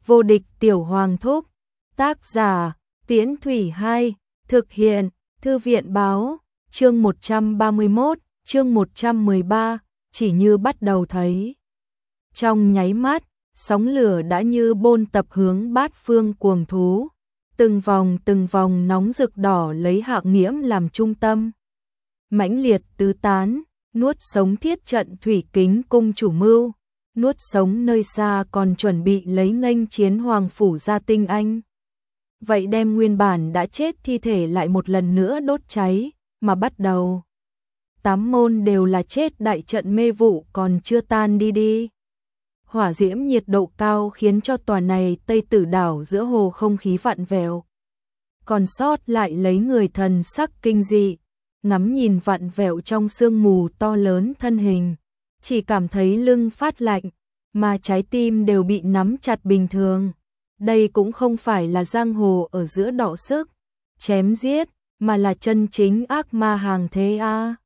Vô địch tiểu hoàng thúc. Tác giả, Tiễn Thủy 2, thực hiện, Thư viện báo, chương 131, chương 113, chỉ như bắt đầu thấy. Trong nháy mắt, sóng lửa đã như bôn tập hướng bát phương cuồng thú, từng vòng nóng rực đỏ lấy Hạng Nghiễm làm trung tâm. Mãnh liệt tứ tán, nuốt sống thiết trận thủy kính cung chủ mưu, nuốt sống nơi xa còn chuẩn bị lấy nghênh chiến hoàng phủ gia tinh anh. Vậy đem nguyên bản đã chết thi thể lại một lần nữa đốt cháy, mà bắt đầu. 8 môn đều là chết đại trận mê vụ còn chưa tan đi. Hỏa diễm nhiệt độ cao khiến cho tòa này Tây Tử đảo giữa hồ không khí vặn vẹo. Còn sót lại lấy người thần sắc kinh dị, ngắm nhìn vặn vẹo trong sương mù to lớn thân hình, chỉ cảm thấy lưng phát lạnh, mà trái tim đều bị nắm chặt bình thường. Đây cũng không phải là giang hồ ở giữa đọ sức, chém giết, mà là chân chính ác ma hàng thế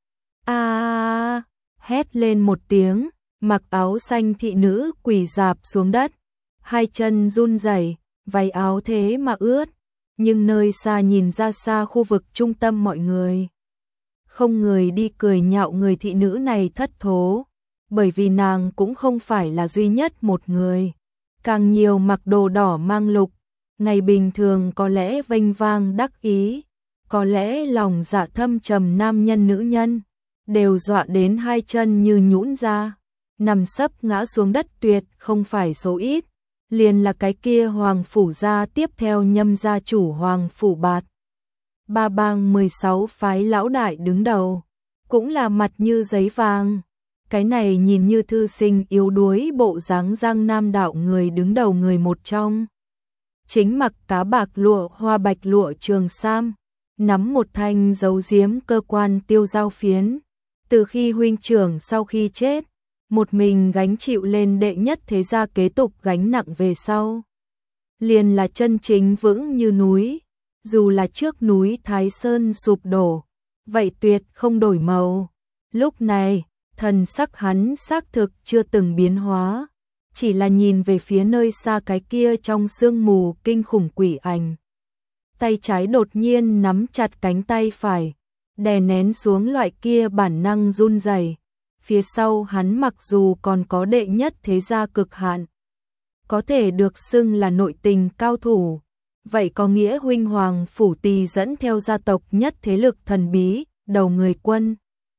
a. Hét lên một tiếng, mặc áo xanh thị nữ quỳ rạp xuống đất, hai chân run rẩy, váy áo thế mà ướt, nhưng nơi xa nhìn ra xa khu vực trung tâm mọi người. Không người đi cười nhạo người thị nữ này thất thố, bởi vì nàng cũng không phải là duy nhất một người. Càng nhiều mặc đồ đỏ mang lục, ngày bình thường có lẽ vênh vang đắc ý, có lẽ lòng dạ thâm trầm nam nhân nữ nhân, đều dọa đến hai chân như nhũn ra, nằm sấp ngã xuống đất tuyệt không phải số ít, liền là cái kia hoàng phủ gia tiếp theo nhâm gia chủ hoàng phủ Bạt. Ba bang 16 phái lão đại đứng đầu, cũng là mặt như giấy vàng. Cái này nhìn như thư sinh yếu đuối bộ dáng Giang Nam đạo người đứng đầu người một trong. Chính mặc cá bạc lụa hoa bạch lụa trường sam, nắm một thanh dấu diếm cơ quan tiêu giao phiến. Từ khi huynh trưởng sau khi chết, một mình gánh chịu lên đệ nhất thế gia kế tục gánh nặng về sau. Liền là chân chính vững như núi, dù là trước núi Thái Sơn sụp đổ, vậy tuyệt không đổi màu. Lúc này, thần sắc hắn xác thực chưa từng biến hóa, chỉ là nhìn về phía nơi xa cái kia trong sương mù kinh khủng quỷ ảnh. Tay trái đột nhiên nắm chặt cánh tay phải, đè nén xuống loại kia bản năng run rẩy. Phía sau hắn mặc dù còn có đệ nhất thế gia cực hạn, có thể được xưng là nội tình cao thủ, vậy có nghĩa huynh hoàng phủ Tỳ dẫn theo gia tộc nhất thế lực thần bí, đầu người quân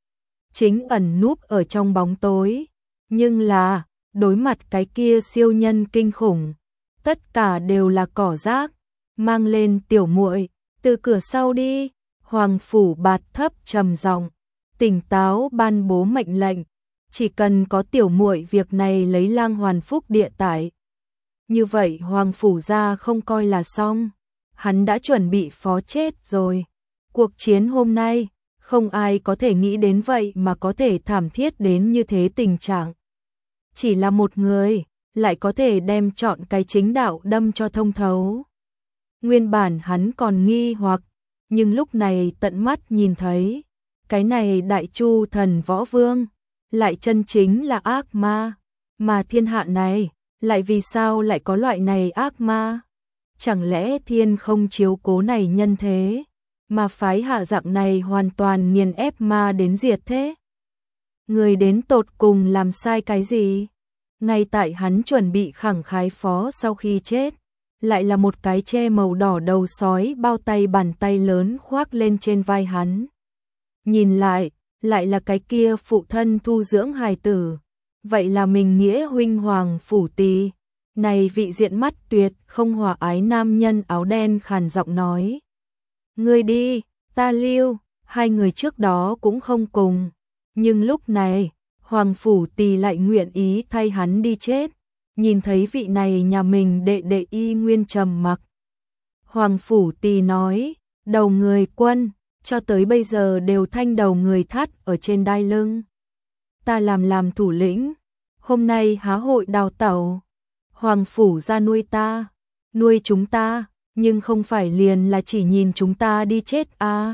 chính ẩn núp ở trong bóng tối, nhưng là đối mặt cái kia siêu nhân kinh khủng, tất cả đều là cỏ rác. Mang lên tiểu muội, từ cửa sau đi. Hoàng phủ Bạt thấp trầm giọng, tỉnh táo ban bố mệnh lệnh, chỉ cần có tiểu muội việc này lấy lang hoàn phúc địa tại. Như vậy hoàng phủ gia không coi là xong, hắn đã chuẩn bị phó chết rồi. Cuộc chiến hôm nay, không ai có thể nghĩ đến vậy mà có thể thảm thiết đến như thế tình trạng. Chỉ là một người, lại có thể đem chọn cái chính đạo đâm cho thông thấu. Nguyên bản hắn còn nghi hoặc, nhưng lúc này tận mắt nhìn thấy, cái này đại chu thần võ vương, lại chân chính là ác ma, mà thiên hạ này, lại vì sao lại có loại này ác ma? Chẳng lẽ thiên không chiếu cố này nhân thế, mà phái hạ dạng này hoàn toàn nghiền ép ma đến diệt thế? Người đến tột cùng làm sai cái gì? Ngay tại hắn chuẩn bị khẳng khái phó sau khi chết, lại là một cái che màu đỏ đầu sói bao tay bàn tay lớn khoác lên trên vai hắn. Nhìn lại là cái kia phụ thân thu dưỡng hài tử, vậy là mình nghĩa huynh hoàng phủ Tỳ. Này vị diện mắt tuyệt không hòa ái nam nhân áo đen khàn giọng nói. Ngươi đi, ta lưu, hai người trước đó cũng không cùng, nhưng lúc này, hoàng phủ Tỳ lại nguyện ý thay hắn đi chết. Nhìn thấy vị này nhà mình đệ đệ y nguyên trầm mặc. Hoàng phủ Tỳ nói, đầu người quân, cho tới bây giờ đều thanh đầu người thắt ở trên đai lưng. Ta làm thủ lĩnh, hôm nay há hội đào tẩu. Hoàng phủ ra nuôi ta, nuôi chúng ta, nhưng không phải liền là chỉ nhìn chúng ta đi chết à.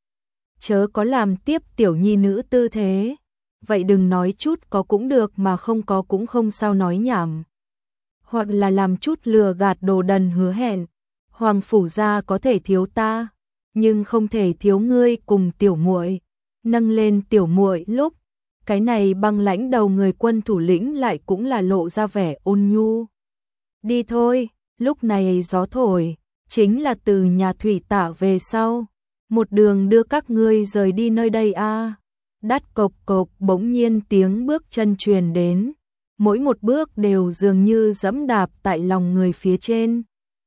Chớ có làm tiếp tiểu nhi nữ tư thế, vậy đừng nói chút có cũng được mà không có cũng không sao nói nhảm. hoặc là làm chút lừa gạt đồ đần hứa hẹn. Hoàng phủ gia có thể thiếu ta, nhưng không thể thiếu ngươi cùng tiểu muội. Nâng lên tiểu muội lúc, cái này băng lãnh đầu người quân thủ lĩnh lại cũng là lộ ra vẻ ôn nhu. Đi thôi, lúc này gió thổi, chính là từ nhà thủy tả về sau, một đường đưa các ngươi rời đi nơi đây a. Đắt cộc cộc bỗng nhiên tiếng bước chân truyền đến, mỗi một bước đều dường như giẫm đạp tại lòng người phía trên.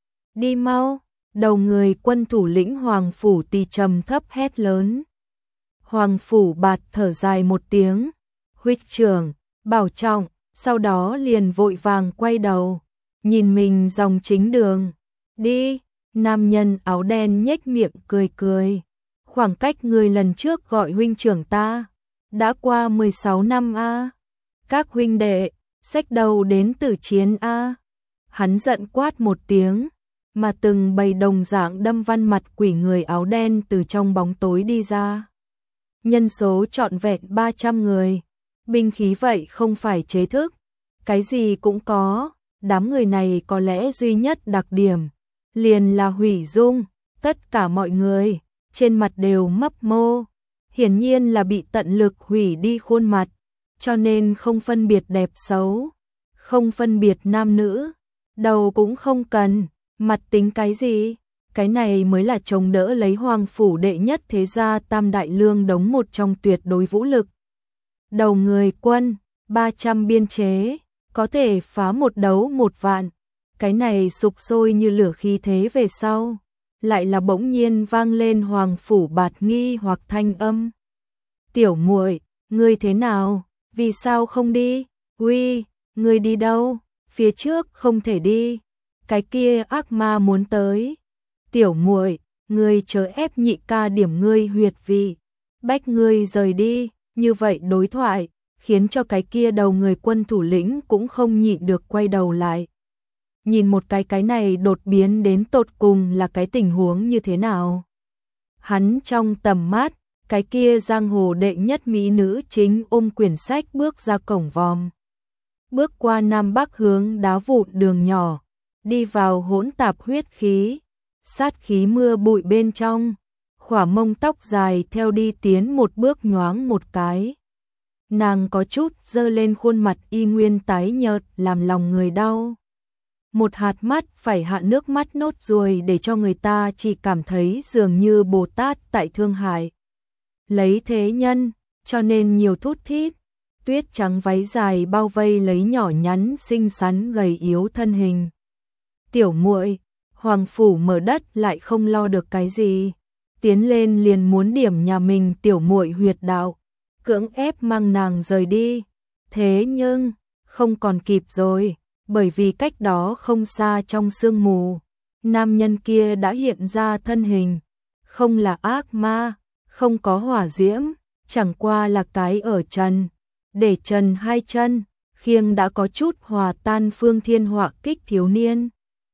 Đi mau, đầu người quân thủ lĩnh Hoàng phủ Tỳ trầm thấp hét lớn. Hoàng phủ Bạt thở dài một tiếng, huynh trưởng, bảo trọng, sau đó liền vội vàng quay đầu, nhìn mình dòng chính đường. Đi, nam nhân áo đen nhếch miệng cười cười. Khoảng cách người lần trước gọi huynh trưởng ta, đã qua 16 năm a. Các huynh đệ, xách đầu đến tử chiến a. Hắn giận quát một tiếng, mà từng bầy đồng dạng đâm văn mặt quỷ người áo đen từ trong bóng tối đi ra. Nhân số trọn vẹn 300 người, binh khí vậy không phải chế thức, cái gì cũng có, đám người này có lẽ duy nhất đặc điểm, liền là hủy dung, tất cả mọi người, trên mặt đều mấp mô, hiển nhiên là bị tận lực hủy đi khuôn mặt, cho nên không phân biệt đẹp xấu, không phân biệt nam nữ, đầu cũng không cần, mặt tính cái gì, cái này mới là chống đỡ lấy Hoàng phủ đệ nhất thế gia Tam Đại Lương Đống một trong tuyệt đối vũ lực. Đầu người quân, 300 biên chế, có thể phá một đấu 1 vạn, cái này sục sôi như lửa khí thế về sau, lại là bỗng nhiên vang lên Hoàng phủ Bạt nghi hoặc thanh âm. Tiểu muội, ngươi thế nào, vì sao không đi, uy, ngươi đi đâu, phía trước không thể đi, cái kia ác ma muốn tới. Tiểu muội, ngươi chớ ép nhị ca điểm ngươi huyệt vị, bách ngươi rời đi, như vậy đối thoại, khiến cho cái kia đầu người quân thủ lĩnh cũng không nhịn được quay đầu lại. Nhìn một cái này đột biến đến tột cùng là cái tình huống như thế nào. Hắn trong tầm mắt, cái kia giang hồ đệ nhất mỹ nữ chính ôm quyển sách bước ra cổng vòm. Bước qua nam bắc hướng đá vụn đường nhỏ, đi vào hỗn tạp huyết khí, sát khí mưa bụi bên trong, khỏa mông tóc dài theo đi tiến một bước nhoáng một cái. Nàng có chút dơ lên khuôn mặt y nguyên tái nhợt làm lòng người đau. Một hạt mắt phải hạ nước mắt nốt ruồi để cho người ta chỉ cảm thấy dường như Bồ Tát tại Thương Hải. Lấy thế nhân, cho nên nhiều thút thít, tuyết trắng váy dài bao vây lấy nhỏ nhắn xinh xắn gầy yếu thân hình. Tiểu muội, Hoàng phủ mở đất lại không lo được cái gì, tiến lên liền muốn điểm nhà mình tiểu muội huyệt đạo, cưỡng ép mang nàng rời đi. Thế nhưng, không còn kịp rồi, bởi vì cách đó không xa trong sương mù, nam nhân kia đã hiện ra thân hình, không là ác ma, không có hỏa diễm, chẳng qua là cái ở trần, để trần hai chân, khiêng đã có chút hòa tan phương thiên họa kích thiếu niên.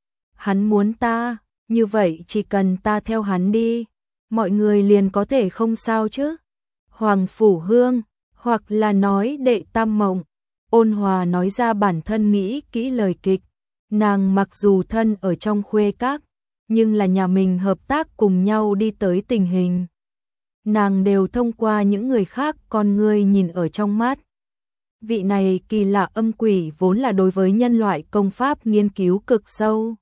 Hắn muốn ta, như vậy chỉ cần ta theo hắn đi, mọi người liền có thể không sao chứ. Hoàng phủ hương, hoặc là nói đệ tam mộng, ôn hòa nói ra bản thân nghĩ kỹ lời kịch. Nàng mặc dù thân ở trong khuê các, nhưng là nhà mình hợp tác cùng nhau đi tới tình hình. Nàng đều thông qua những người khác con ngươi nhìn ở trong mắt. Vị này kỳ lạ âm quỷ vốn là đối với nhân loại công pháp nghiên cứu cực sâu.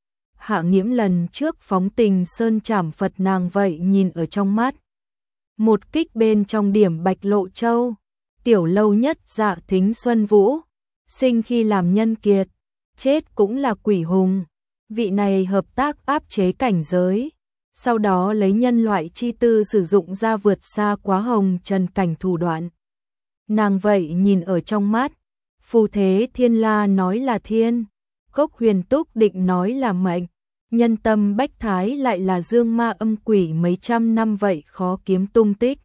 Hạ Nghiễm lần trước phóng tình sơn trảm Phật nàng vậy nhìn ở trong mắt. Một kích bên trong điểm Bạch Lộ Châu, tiểu lâu nhất Dạ Thính Xuân Vũ, sinh khi làm nhân kiệt, chết cũng là quỷ hùng. Vị này hợp tác áp chế cảnh giới, sau đó lấy nhân loại chi tư sử dụng ra vượt xa quá hồng trần cảnh thủ đoạn. Nàng vậy nhìn ở trong mắt, phù thế thiên la nói là thiên, Cốc Huyền Túc định nói là mệnh, nhân tâm bách thái lại là dương ma âm quỷ mấy trăm năm vậy khó kiếm tung tích.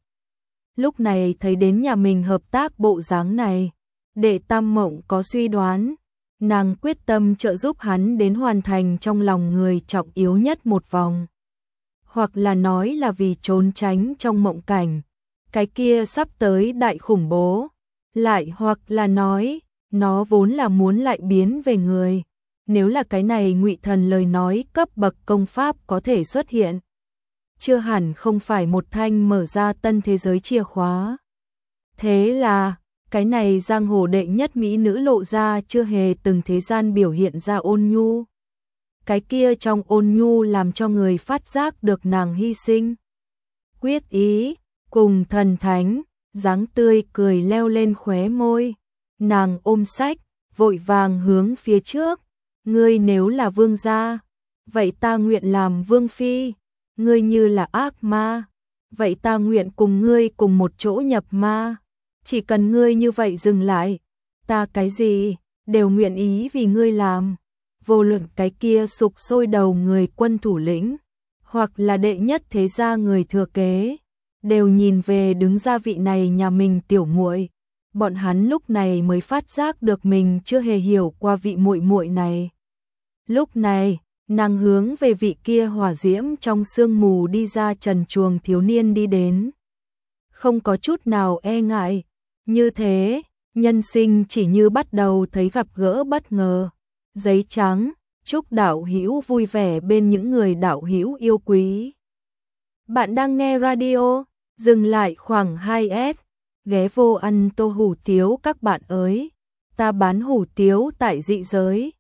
Lúc này thấy đến nhà mình hợp tác bộ dáng này, đệ tam mộng có suy đoán, nàng quyết tâm trợ giúp hắn đến hoàn thành trong lòng người trọng yếu nhất một vòng. Hoặc là nói là vì trốn tránh trong mộng cảnh, cái kia sắp tới đại khủng bố, lại hoặc là nói, nó vốn là muốn lại biến về người, nếu là cái này Ngụy Thần lời nói cấp bậc công pháp có thể xuất hiện. Chưa hẳn không phải một thanh mở ra tân thế giới chìa khóa. Thế là, cái này giang hồ đệ nhất mỹ nữ lộ ra chưa hề từng thế gian biểu hiện ra ôn nhu. Cái kia trong ôn nhu làm cho người phát giác được nàng hy sinh. Quyết ý, cùng thần thánh, dáng tươi cười leo lên khóe môi. Nàng ôm sách, vội vàng hướng phía trước. Ngươi nếu là vương gia, vậy ta nguyện làm vương phi. Ngươi như là ác ma, vậy ta nguyện cùng ngươi cùng một chỗ nhập ma. Chỉ cần ngươi như vậy dừng lại, ta cái gì, đều nguyện ý vì ngươi làm. Vô luận cái kia sục sôi đầu người quân thủ lĩnh, hoặc là đệ nhất thế gia người thừa kế, đều nhìn về đứng ra vị này nhà mình tiểu muội. Bọn hắn lúc này mới phát giác được mình chưa hề hiểu qua vị muội muội này. Lúc này, nàng hướng về vị kia hỏa diễm trong sương mù đi ra trần truồng thiếu niên đi đến. Không có chút nào e ngại, như thế, nhân sinh chỉ như bắt đầu thấy gặp gỡ bất ngờ. Giấy trắng, chúc đạo hữu vui vẻ bên những người đạo hữu yêu quý. Bạn đang nghe radio, dừng lại khoảng 2S, ghé vô ăn tô hủ tiếu các bạn ơi. Ta bán hủ tiếu tại dị giới.